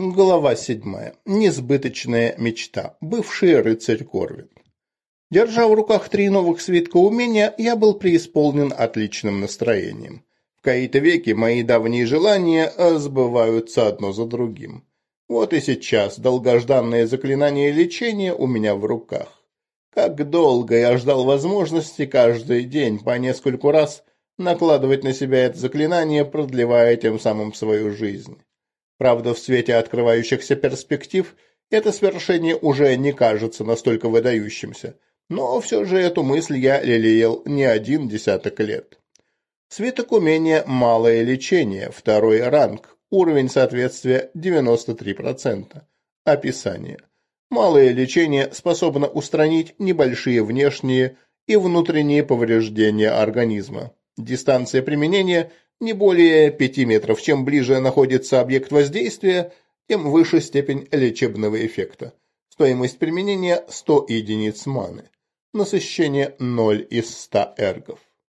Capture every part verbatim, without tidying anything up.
Глава седьмая. Несбыточная мечта. Бывший рыцарь Корвин. Держа в руках три новых свитка умения, я был преисполнен отличным настроением. В кои-то веки мои давние желания сбываются одно за другим. Вот и сейчас долгожданное заклинание лечения у меня в руках. Как долго я ждал возможности каждый день по нескольку раз накладывать на себя это заклинание, продлевая тем самым свою жизнь. Правда, в свете открывающихся перспектив это свершение уже не кажется настолько выдающимся, но все же эту мысль я лелеял не один десяток лет. Свиток умения «Малое лечение», второй ранг, уровень соответствия девяносто три процента. Описание. Малое лечение способно устранить небольшие внешние и внутренние повреждения организма. Дистанция применения – не более пяти метров. Чем ближе находится объект воздействия, тем выше степень лечебного эффекта. Стоимость применения – сто единиц маны. Насыщение ноль из ста эргов.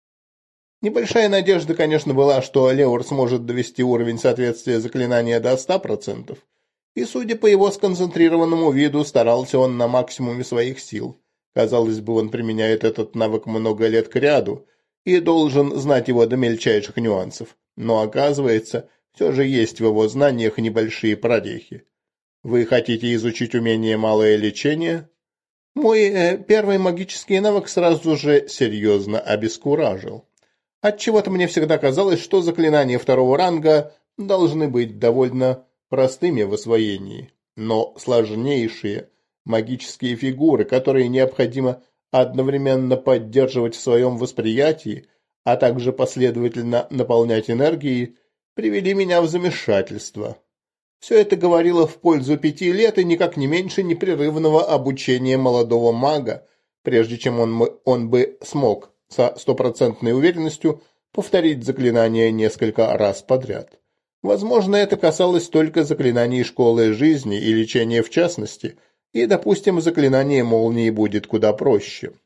Небольшая надежда, конечно, была, что Леор сможет довести уровень соответствия заклинания до ста процентов. И, судя по его сконцентрированному виду, старался он на максимуме своих сил. Казалось бы, он применяет этот навык много лет кряду и должен знать его до мельчайших нюансов. Но, оказывается, все же есть в его знаниях небольшие прорехи. Вы хотите изучить умение «Малое лечение»? Мой э, первый магический навык сразу же серьезно обескуражил. Отчего-то мне всегда казалось, что заклинания второго ранга должны быть довольно простыми в освоении. Но сложнейшие магические фигуры, которые необходимо одновременно поддерживать в своем восприятии, а также последовательно наполнять энергией, привели меня в замешательство. Все это говорило в пользу пяти лет и никак не меньше непрерывного обучения молодого мага, прежде чем он, он бы смог со стопроцентной уверенностью повторить заклинание несколько раз подряд. Возможно, это касалось только заклинаний школы жизни и лечения в частности, и, допустим, заклинание молнии будет куда проще.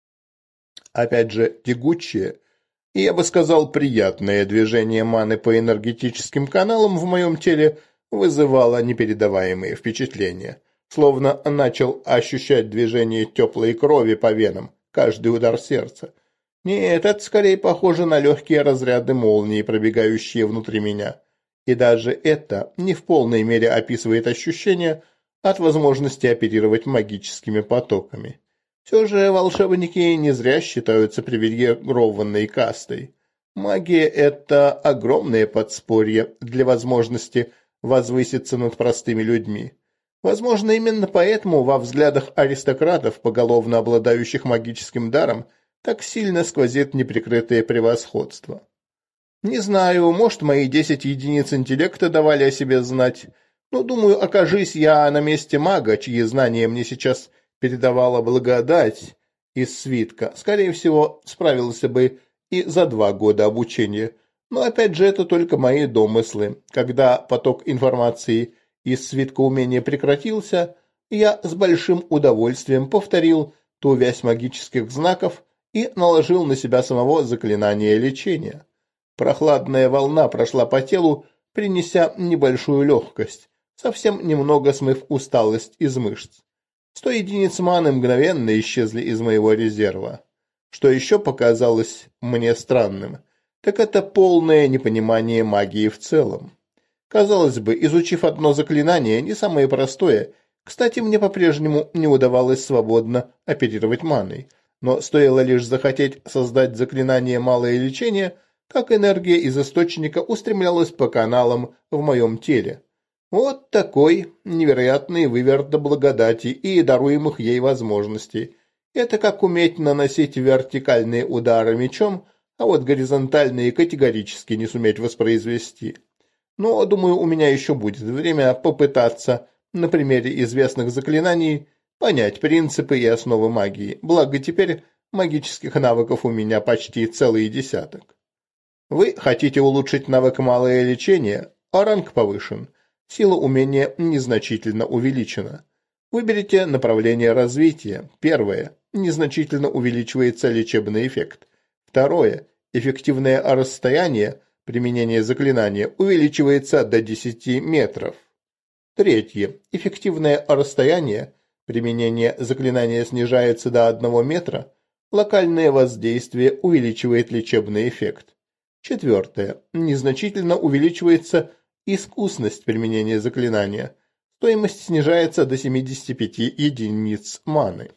Опять же, тягучее, и я бы сказал, приятное движение маны по энергетическим каналам в моем теле вызывало непередаваемые впечатления, словно начал ощущать движение теплой крови по венам, каждый удар сердца. Нет, это скорее похоже на легкие разряды молнии, пробегающие внутри меня. И даже это не в полной мере описывает ощущение от возможности оперировать магическими потоками. Все же волшебники не зря считаются привилегированной кастой. Магия – это огромное подспорье для возможности возвыситься над простыми людьми. Возможно, именно поэтому во взглядах аристократов, поголовно обладающих магическим даром, так сильно сквозит неприкрытое превосходство. Не знаю, может, мои десять единиц интеллекта давали о себе знать, но, думаю, окажись я на месте мага, чьи знания мне сейчас передавала благодать из свитка, скорее всего, справился бы и за два года обучения. Но, опять же, это только мои домыслы. Когда поток информации из свитка умения прекратился, я с большим удовольствием повторил ту вязь магических знаков и наложил на себя самого заклинание лечения. Прохладная волна прошла по телу, принеся небольшую легкость, совсем немного смыв усталость из мышц. Сто единиц маны мгновенно исчезли из моего резерва. Что еще показалось мне странным, так это полное непонимание магии в целом. Казалось бы, изучив одно заклинание, не самое простое, кстати, мне по-прежнему не удавалось свободно оперировать маной, но стоило лишь захотеть создать заклинание «Малое лечение», как энергия из источника устремлялась по каналам в моем теле. Вот такой невероятный выверт благодати и даруемых ей возможностей. Это как уметь наносить вертикальные удары мечом, а вот горизонтальные категорически не суметь воспроизвести. Но, думаю, у меня еще будет время попытаться на примере известных заклинаний понять принципы и основы магии, благо теперь магических навыков у меня почти целый десяток. Вы хотите улучшить навык «Малое лечение», а ранг повышен. Сила умения незначительно увеличена. Выберите направление развития. Первое. Незначительно увеличивается лечебный эффект. Второе. Эффективное расстояние применения заклинания увеличивается до десяти метров. Третье. Эффективное расстояние. Применение заклинания снижается до одного метра. Локальное воздействие увеличивает лечебный эффект. Четвертое. Незначительно увеличивается искусность применения заклинания. Стоимость снижается до семидесяти пяти единиц маны.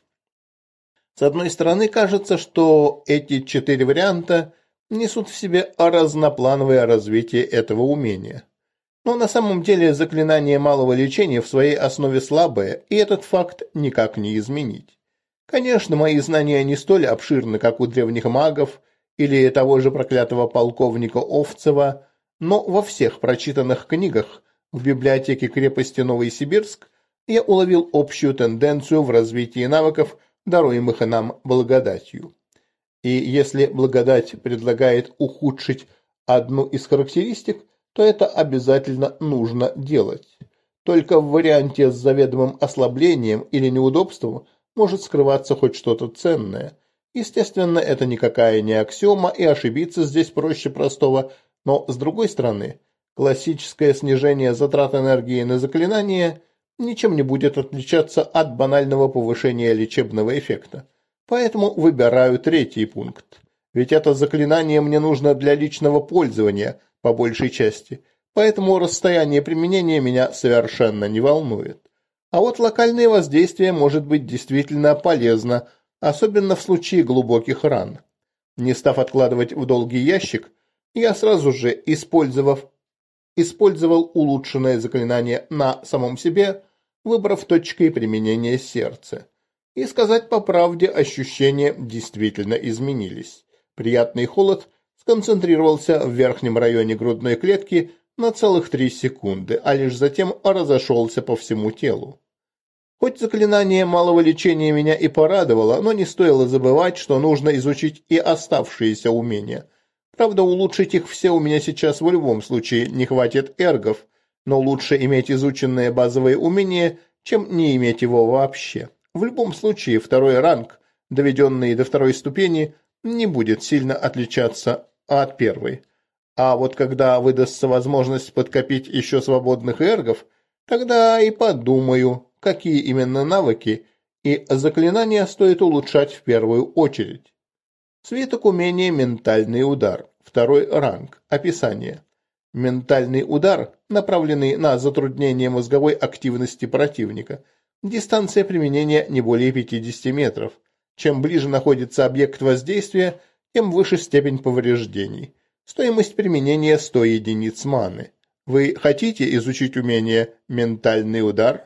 С одной стороны, кажется, что эти четыре варианта несут в себе разноплановое развитие этого умения. Но на самом деле заклинание малого лечения в своей основе слабое, и этот факт никак не изменить. Конечно, мои знания не столь обширны, как у древних магов или того же проклятого полковника Овцева, но во всех прочитанных книгах в библиотеке крепости Новосибирск я уловил общую тенденцию в развитии навыков, даруемых нам благодатью. И если благодать предлагает ухудшить одну из характеристик, то это обязательно нужно делать. Только в варианте с заведомым ослаблением или неудобством может скрываться хоть что-то ценное. Естественно, это никакая не аксиома, и ошибиться здесь проще простого, но, с другой стороны, классическое снижение затрат энергии на заклинание ничем не будет отличаться от банального повышения лечебного эффекта. Поэтому выбираю третий пункт. Ведь это заклинание мне нужно для личного пользования, по большей части, поэтому расстояние применения меня совершенно не волнует. А вот локальное воздействие может быть действительно полезно, особенно в случае глубоких ран. Не став откладывать в долгий ящик, я сразу же, использовав, использовал улучшенное заклинание на самом себе, выбрав точкой применения сердце. И сказать по правде, ощущения действительно изменились. Приятный холод сконцентрировался в верхнем районе грудной клетки на целых три секунды, а лишь затем разошелся по всему телу. Хоть заклинание малого лечения меня и порадовало, но не стоило забывать, что нужно изучить и оставшиеся умения. Правда, улучшить их все у меня сейчас в любом случае не хватит эргов, но лучше иметь изученное базовое умение, чем не иметь его вообще. В любом случае, второй ранг, доведенный до второй ступени, не будет сильно отличаться от первой. А вот когда выдастся возможность подкопить еще свободных эргов, тогда и подумаю, какие именно навыки и заклинания стоит улучшать в первую очередь. Свиток умения «Ментальный удар». Второй ранг. Описание. Ментальный удар, направленный на затруднение мозговой активности противника. Дистанция применения не более пятидесяти метров. Чем ближе находится объект воздействия, тем выше степень повреждений. Стоимость применения сто единиц маны. Вы хотите изучить умение «Ментальный удар»?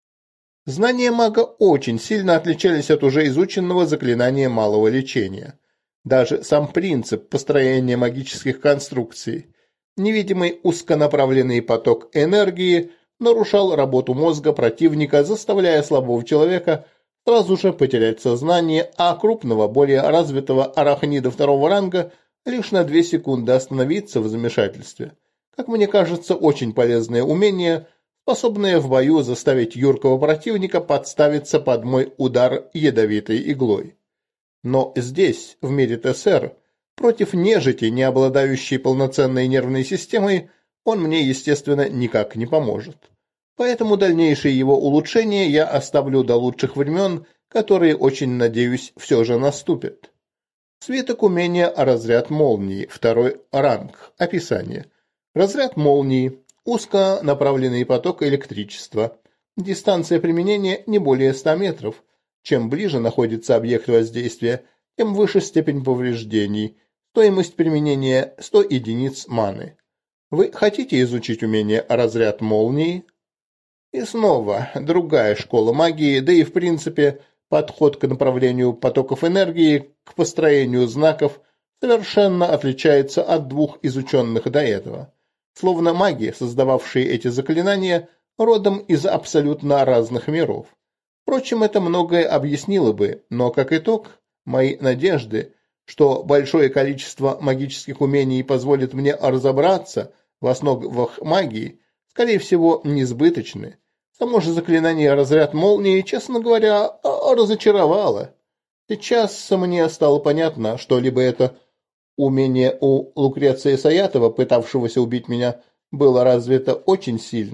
Знания мага очень сильно отличались от уже изученного заклинания малого лечения. Даже сам принцип построения магических конструкций, невидимый узконаправленный поток энергии, нарушал работу мозга противника, заставляя слабого человека сразу же потерять сознание, а крупного, более развитого арахнида второго ранга лишь на две секунды остановиться в замешательстве. Как мне кажется, очень полезное умение, способное в бою заставить юркого противника подставиться под мой удар ядовитой иглой. Но здесь, в мире ТСР, против нежити, не обладающей полноценной нервной системой, он мне, естественно, никак не поможет. Поэтому дальнейшее его улучшение я оставлю до лучших времен, которые, очень надеюсь, все же наступят. Свиток умения «Разряд молнии», второй ранг. Описание. Разряд молнии. Узконаправленный поток электричества. Дистанция применения не более ста метров. Чем ближе находится объект воздействия, тем выше степень повреждений. Стоимость применения сто единиц маны. Вы хотите изучить умение «Разряд молнии»? И снова другая школа магии, да и в принципе подход к направлению потоков энергии, к построению знаков совершенно отличается от двух изученных до этого. Словно маги, создававшие эти заклинания, родом из абсолютно разных миров. Впрочем, это многое объяснило бы, но как итог, мои надежды, что большое количество магических умений позволит мне разобраться в основах магии, скорее всего, несбыточны. Само же заклинание «Разряд молнии», честно говоря, разочаровало. Сейчас мне стало понятно, что либо это умение у Лукреция Саятова, пытавшегося убить меня, было развито очень сильно,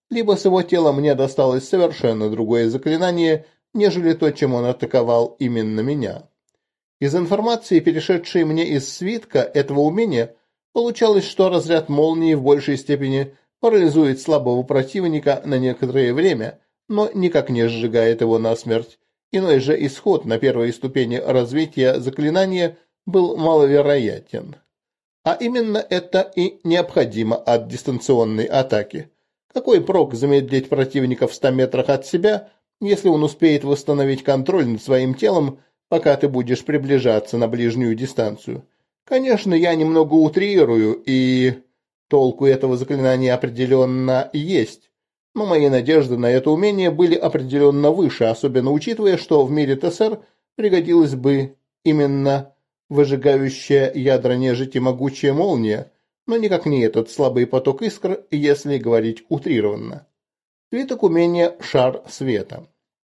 либо с его тела мне досталось совершенно другое заклинание, нежели то, чем он атаковал именно меня. Из информации, перешедшей мне из свитка этого умения, получалось, что разряд молнии в большей степени парализует слабого противника на некоторое время, но никак не сжигает его насмерть. Иной же исход на первой ступени развития заклинания был маловероятен. А именно это и необходимо от дистанционной атаки. Какой прок замедлить противника в ста метрах от себя, если он успеет восстановить контроль над своим телом, пока ты будешь приближаться на ближнюю дистанцию? Конечно, я немного утрирую, и толку этого заклинания определенно есть, но мои надежды на это умение были определенно выше, особенно учитывая, что в мире ТСР пригодилась бы именно выжигающая ядра нежити могучая молния, но никак не этот слабый поток искр, если говорить утрированно. Свиток умения «Шар света».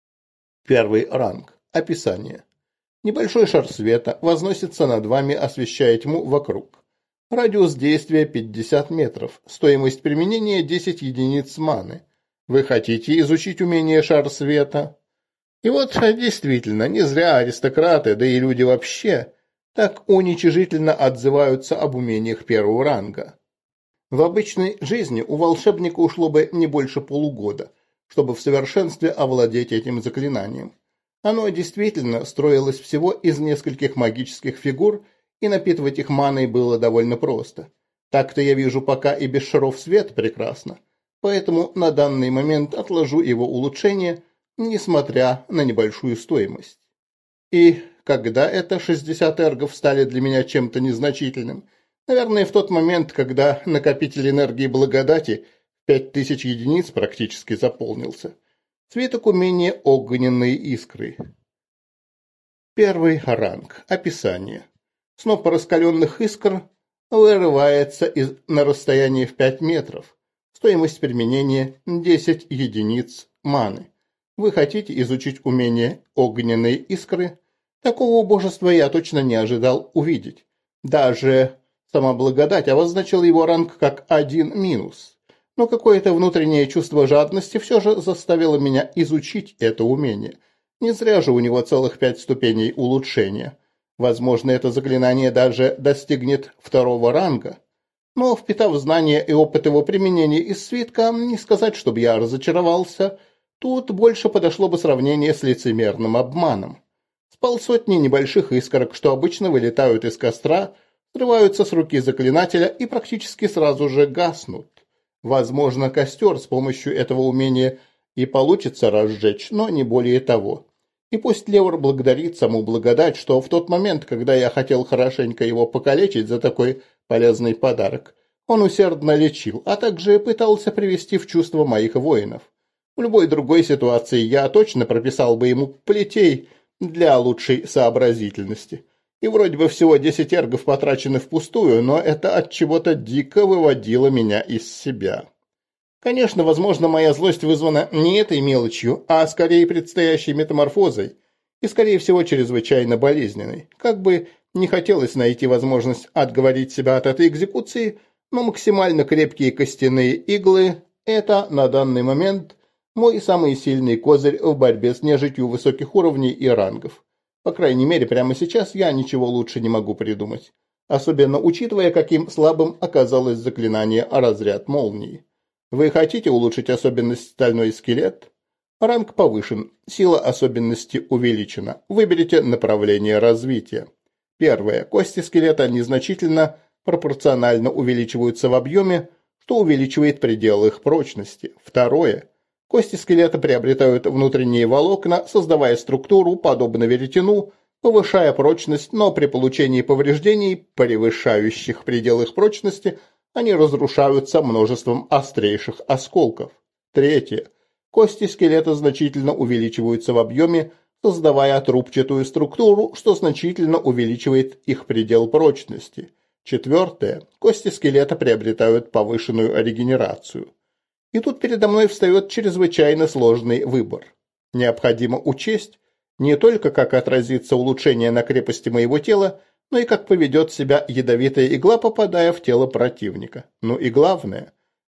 Первый ранг. Описание. Небольшой шар света возносится над вами, освещая тьму вокруг. Радиус действия пятьдесят метров. Стоимость применения десять единиц маны. Вы хотите изучить умение «Шар света»? И вот действительно, не зря аристократы, да и люди вообще, так уничижительно отзываются об умениях первого ранга. В обычной жизни у волшебника ушло бы не больше полугода, чтобы в совершенстве овладеть этим заклинанием. Оно действительно строилось всего из нескольких магических фигур, и напитывать их маной было довольно просто. Так-то я вижу пока и без шаров свет прекрасно, поэтому на данный момент отложу его улучшение, несмотря на небольшую стоимость. И когда это шестьдесят эргов стали для меня чем-то незначительным? Наверное, в тот момент, когда накопитель энергии благодати пять тысяч единиц практически заполнился. Свиток умения огненные искры. Первый ранг. Описание. Сноп раскаленных искр вырывается из, на расстоянии в пять метров. Стоимость применения десять единиц маны. Вы хотите изучить умение огненные искры? Такого убожества я точно не ожидал увидеть. Даже сама благодать обозначила его ранг как один минус. Но какое-то внутреннее чувство жадности все же заставило меня изучить это умение. Не зря же у него целых пять ступеней улучшения. Возможно, это заклинание даже достигнет второго ранга. Но, впитав знания и опыт его применения из свитка, не сказать, чтобы я разочаровался, тут больше подошло бы сравнение с лицемерным обманом. С полсотни небольших искорок, что обычно вылетают из костра, срываются с руки заклинателя и практически сразу же гаснут. Возможно, костер с помощью этого умения и получится разжечь, но не более того. И пусть Левр благодарит саму благодать, что в тот момент, когда я хотел хорошенько его покалечить за такой полезный подарок, он усердно лечил, а также пытался привести в чувство моих воинов. В любой другой ситуации я точно прописал бы ему плетей для лучшей сообразительности. И вроде бы всего десять эргов потрачены впустую, но это от чего-то дико выводило меня из себя. Конечно, возможно, моя злость вызвана не этой мелочью, а скорее предстоящей метаморфозой, и, скорее всего, чрезвычайно болезненной. Как бы не хотелось найти возможность отговорить себя от этой экзекуции, но максимально крепкие костяные иглы – это на данный момент мой самый сильный козырь в борьбе с нежитью высоких уровней и рангов. По крайней мере, прямо сейчас я ничего лучше не могу придумать, особенно учитывая, каким слабым оказалось заклинание «Разряд молнии». Вы хотите улучшить особенность «Стальной скелет»? Ранг повышен, сила особенности увеличена. Выберите направление развития. Первое. Кости скелета незначительно пропорционально увеличиваются в объеме, что увеличивает предел их прочности. Второе. Кости скелета приобретают внутренние волокна, создавая структуру, подобно веретену, повышая прочность, но при получении повреждений, превышающих предел их прочности, они разрушаются множеством острейших осколков. Третье. Кости скелета значительно увеличиваются в объеме, создавая трубчатую структуру, что значительно увеличивает их предел прочности. Четвертое. Кости скелета приобретают повышенную регенерацию. И тут передо мной встает чрезвычайно сложный выбор. Необходимо учесть не только, как отразится улучшение на крепости моего тела, но и как поведет себя ядовитая игла, попадая в тело противника. Ну и главное,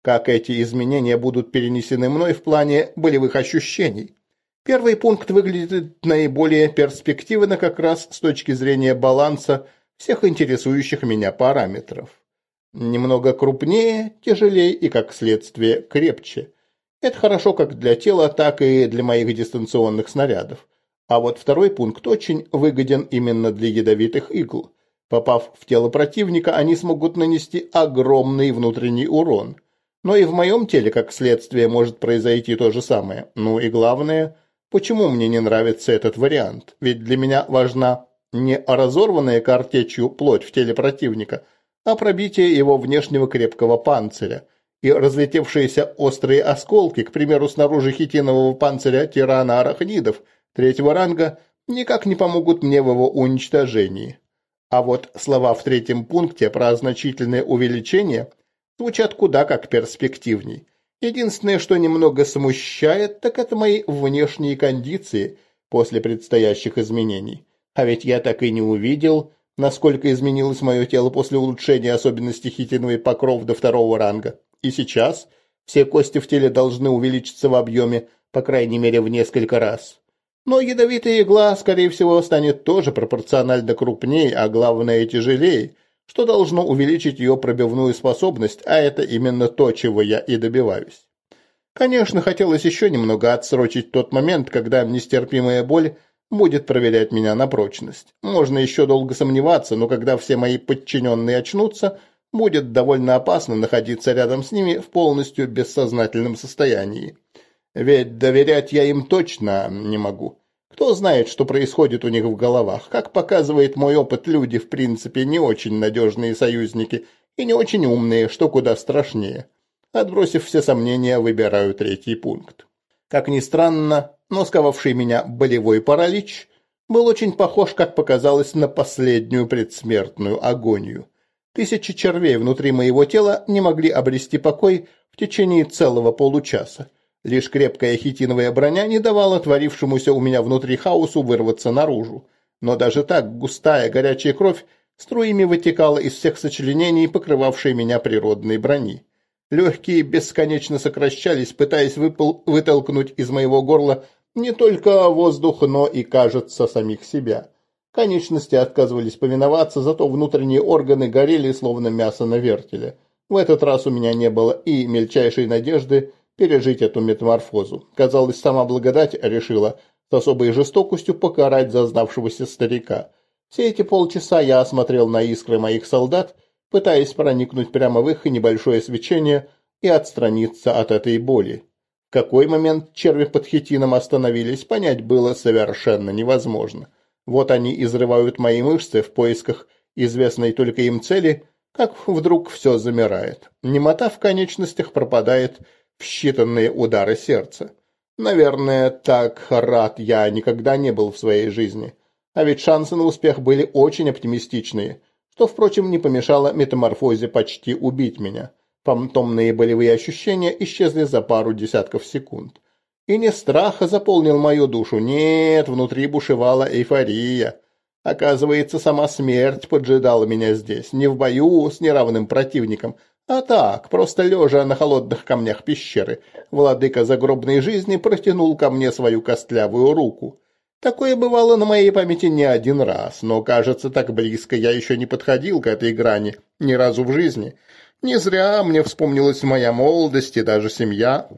как эти изменения будут перенесены мной в плане болевых ощущений. Первый пункт выглядит наиболее перспективно как раз с точки зрения баланса всех интересующих меня параметров. Немного крупнее, тяжелее и, как следствие, крепче. Это хорошо как для тела, так и для моих дистанционных снарядов. А вот второй пункт очень выгоден именно для ядовитых игл. Попав в тело противника, они смогут нанести огромный внутренний урон. Но и в моем теле, как следствие, может произойти то же самое. Ну и главное, почему мне не нравится этот вариант? Ведь для меня важна не разорванная картечью плоть в теле противника, а пробитие его внешнего крепкого панциря. И разлетевшиеся острые осколки, к примеру, снаружи хитинового панциря тирана арахнидов третьего ранга, никак не помогут мне в его уничтожении. А вот слова в третьем пункте про значительное увеличение звучат куда как перспективней. Единственное, что немного смущает, так это мои внешние кондиции после предстоящих изменений. А ведь я так и не увидел, насколько изменилось мое тело после улучшения особенностей хитиновый покров до второго ранга. И сейчас все кости в теле должны увеличиться в объеме, по крайней мере, в несколько раз. Но ядовитая игла, скорее всего, станет тоже пропорционально крупнее, а главное тяжелее, что должно увеличить ее пробивную способность, а это именно то, чего я и добиваюсь. Конечно, хотелось еще немного отсрочить тот момент, когда нестерпимая боль будет проверять меня на прочность. Можно еще долго сомневаться, но когда все мои подчиненные очнутся, будет довольно опасно находиться рядом с ними в полностью бессознательном состоянии. Ведь доверять я им точно не могу. Кто знает, что происходит у них в головах. Как показывает мой опыт, люди, в принципе, не очень надежные союзники и не очень умные, что куда страшнее. Отбросив все сомнения, выбираю третий пункт. Как ни странно, но сковавший меня болевой паралич был очень похож, как показалось, на последнюю предсмертную агонию. Тысячи червей внутри моего тела не могли обрести покой в течение целого получаса. Лишь крепкая хитиновая броня не давала творившемуся у меня внутри хаосу вырваться наружу. Но даже так густая горячая кровь струями вытекала из всех сочленений, покрывавшей меня природной брони. Легкие бесконечно сокращались, пытаясь выпол- вытолкнуть из моего горла не только воздух, но и, кажется, самих себя. Конечности отказывались повиноваться, зато внутренние органы горели, словно мясо на вертеле. В этот раз у меня не было и мельчайшей надежды пережить эту метаморфозу. Казалось, сама благодать решила с особой жестокостью покарать зазнавшегося старика. Все эти полчаса я осмотрел на искры моих солдат, пытаясь проникнуть прямо в их небольшое свечение и отстраниться от этой боли. В какой момент черви под хитином остановились, понять было совершенно невозможно. Вот они изрывают мои мышцы в поисках известной только им цели, как вдруг все замирает. Немота в конечностях пропадает в считанные удары сердца. Наверное, так рад я никогда не был в своей жизни. А ведь шансы на успех были очень оптимистичные, что, впрочем, не помешало метаморфозе почти убить меня. Фантомные болевые ощущения исчезли за пару десятков секунд. И не страх заполнил мою душу, нет, внутри бушевала эйфория. Оказывается, сама смерть поджидала меня здесь, не в бою с неравным противником, а так, просто лежа на холодных камнях пещеры, владыка загробной жизни протянул ко мне свою костлявую руку. Такое бывало на моей памяти не один раз, но, кажется, так близко я еще не подходил к этой грани ни разу в жизни. Не зря мне вспомнилась моя молодость и даже семья.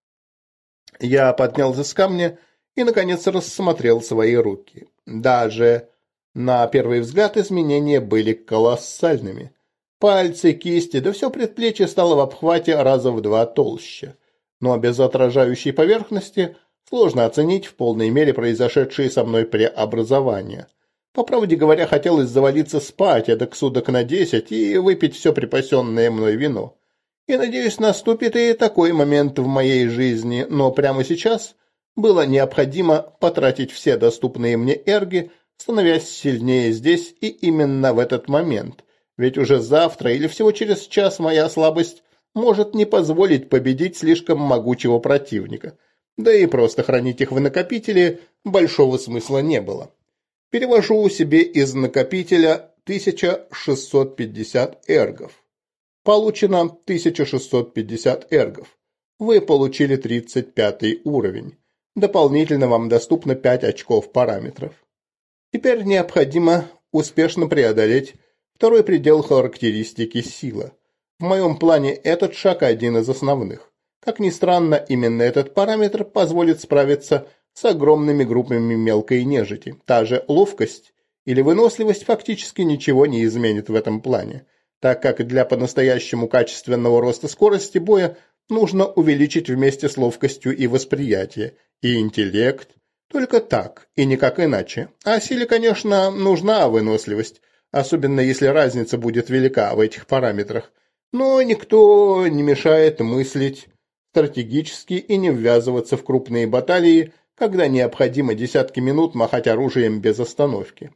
Я поднялся с камня и, наконец, рассмотрел свои руки. Даже на первый взгляд изменения были колоссальными. Пальцы, кисти, да все предплечье стало в обхвате раза в два толще. Но без отражающей поверхности сложно оценить в полной мере произошедшие со мной преобразования. По правде говоря, хотелось завалиться спать, эдак суток на десять, и выпить все припасенное мной вино. И, надеюсь, наступит и такой момент в моей жизни, но прямо сейчас было необходимо потратить все доступные мне эрги, становясь сильнее здесь и именно в этот момент. Ведь уже завтра или всего через час моя слабость может не позволить победить слишком могучего противника. Да и просто хранить их в накопителе большого смысла не было. Перевожу себе из накопителя тысяча шестьсот пятьдесят эргов. Получено тысяча шестьсот пятьдесят эргов. Вы получили тридцать пятый уровень. Дополнительно вам доступно пять очков параметров. Теперь необходимо успешно преодолеть второй предел характеристики сила. В моем плане этот шаг один из основных. Как ни странно, именно этот параметр позволит справиться с огромными группами мелкой нежити. Та же ловкость или выносливость фактически ничего не изменит в этом плане, так как для по-настоящему качественного роста скорости боя нужно увеличить вместе с ловкостью и восприятие, и интеллект. Только так, и никак иначе. А силе, конечно, нужна выносливость, особенно если разница будет велика в этих параметрах. Но никто не мешает мыслить стратегически и не ввязываться в крупные баталии, когда необходимо десятки минут махать оружием без остановки.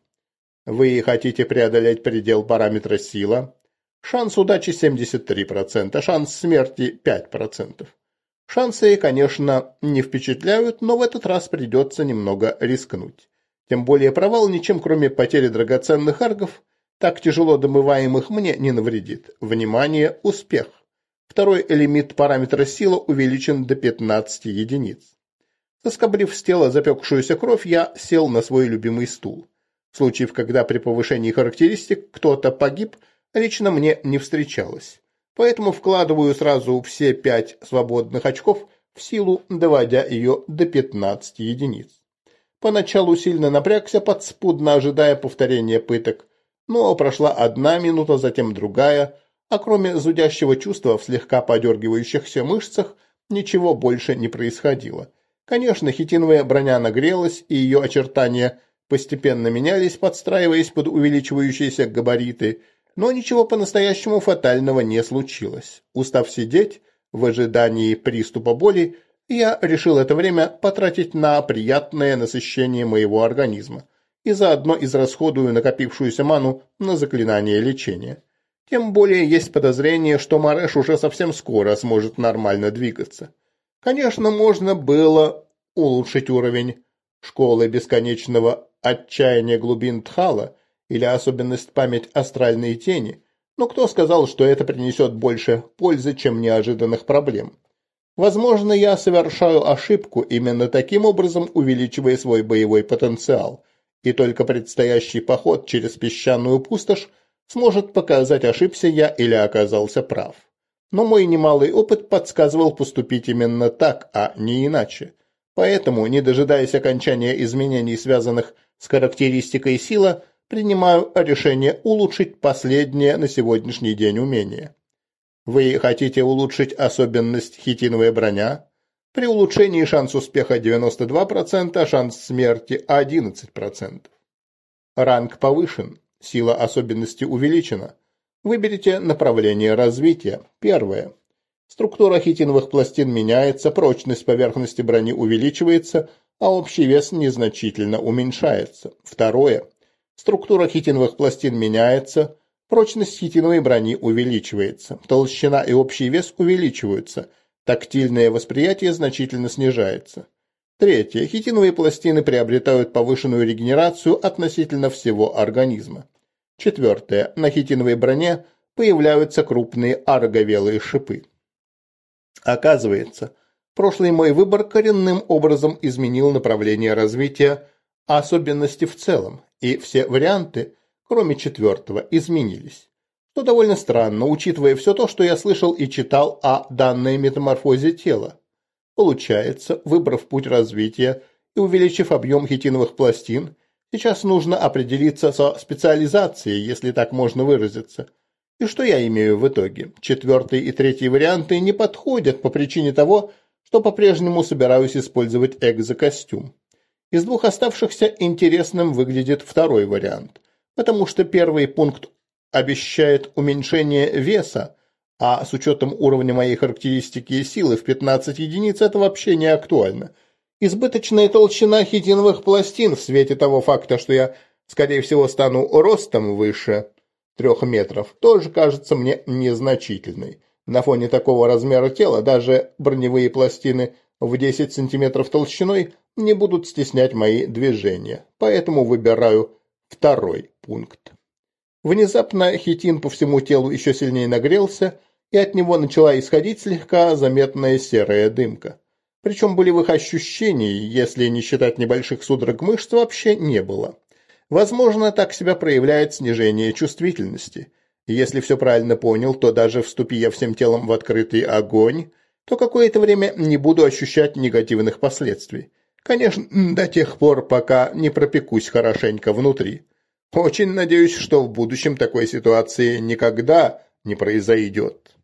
Вы хотите преодолеть предел параметра сила? Шанс удачи семьдесят три процента, шанс смерти пять процентов. Шансы, конечно, не впечатляют, но в этот раз придется немного рискнуть. Тем более провал ничем, кроме потери драгоценных аргов, так тяжело домываемых, мне не навредит. Внимание, успех. Второй лимит параметра сила увеличен до пятнадцати единиц. Соскоблив с тела запекшуюся кровь, я сел на свой любимый стул. Случаев, когда при повышении характеристик кто-то погиб, лично мне не встречалось. Поэтому вкладываю сразу все пять свободных очков в силу, доводя ее до пятнадцати единиц. Поначалу сильно напрягся, подспудно ожидая повторения пыток, но прошла одна минута, затем другая, а кроме зудящего чувства в слегка подергивающихся мышцах ничего больше не происходило. Конечно, хитиновая броня нагрелась, и ее очертания постепенно менялись, подстраиваясь под увеличивающиеся габариты, но ничего по-настоящему фатального не случилось. Устав сидеть в ожидании приступа боли, я решил это время потратить на приятное насыщение моего организма и заодно израсходую накопившуюся ману на заклинание лечения. Тем более есть подозрение, что Мареш уже совсем скоро сможет нормально двигаться. Конечно, можно было улучшить уровень школы бесконечного отчаяния глубин Тхала или особенность память астральной тени, но кто сказал, что это принесет больше пользы, чем неожиданных проблем? Возможно, я совершаю ошибку, именно таким образом увеличивая свой боевой потенциал, и только предстоящий поход через песчаную пустошь сможет показать, ошибся я или оказался прав. Но мой немалый опыт подсказывал поступить именно так, а не иначе. Поэтому, не дожидаясь окончания изменений, связанных с характеристикой сила, принимаю решение улучшить последнее на сегодняшний день умение. Вы хотите улучшить особенность хитиновая броня? При улучшении шанс успеха девяносто два процента, шанс смерти одиннадцать процентов. Ранг повышен, сила особенности увеличена. Выберите направление развития. Первое. Структура хитиновых пластин меняется, прочность поверхности брони увеличивается, а общий вес незначительно уменьшается. Второе. Структура хитиновых пластин меняется, прочность хитиновой брони увеличивается, толщина и общий вес увеличиваются, тактильное восприятие значительно снижается. Третье. Хитиновые пластины приобретают повышенную регенерацию относительно всего организма. Четвертое. На хитиновой броне появляются крупные арговелые шипы. Оказывается, прошлый мой выбор коренным образом изменил направление развития особенности в целом, и все варианты, кроме четвертого, изменились. Что довольно странно, учитывая все то, что я слышал и читал о данной метаморфозе тела. Получается, выбрав путь развития и увеличив объем хитиновых пластин, сейчас нужно определиться со специализацией, если так можно выразиться. И что я имею в итоге? Четвертый и третий варианты не подходят по причине того, что по-прежнему собираюсь использовать экзокостюм. Из двух оставшихся интересным выглядит второй вариант, потому что первый пункт обещает уменьшение веса, а с учетом уровня моей характеристики и силы в пятнадцать единиц это вообще не актуально. Избыточная толщина хитиновых пластин в свете того факта, что я, скорее всего, стану ростом выше трех метров, тоже кажется мне незначительной. На фоне такого размера тела даже броневые пластины в десять сантиметров толщиной не будут стеснять мои движения, поэтому выбираю второй пункт. Внезапно хитин по всему телу еще сильнее нагрелся, и от него начала исходить слегка заметная серая дымка. Причем болевых ощущений, если не считать небольших судорог мышц, вообще не было. Возможно, так себя проявляет снижение чувствительности. Если все правильно понял, то даже вступи я всем телом в открытый огонь, то какое-то время не буду ощущать негативных последствий. Конечно, до тех пор, пока не пропекусь хорошенько внутри. Очень надеюсь, что в будущем такой ситуации никогда не произойдет.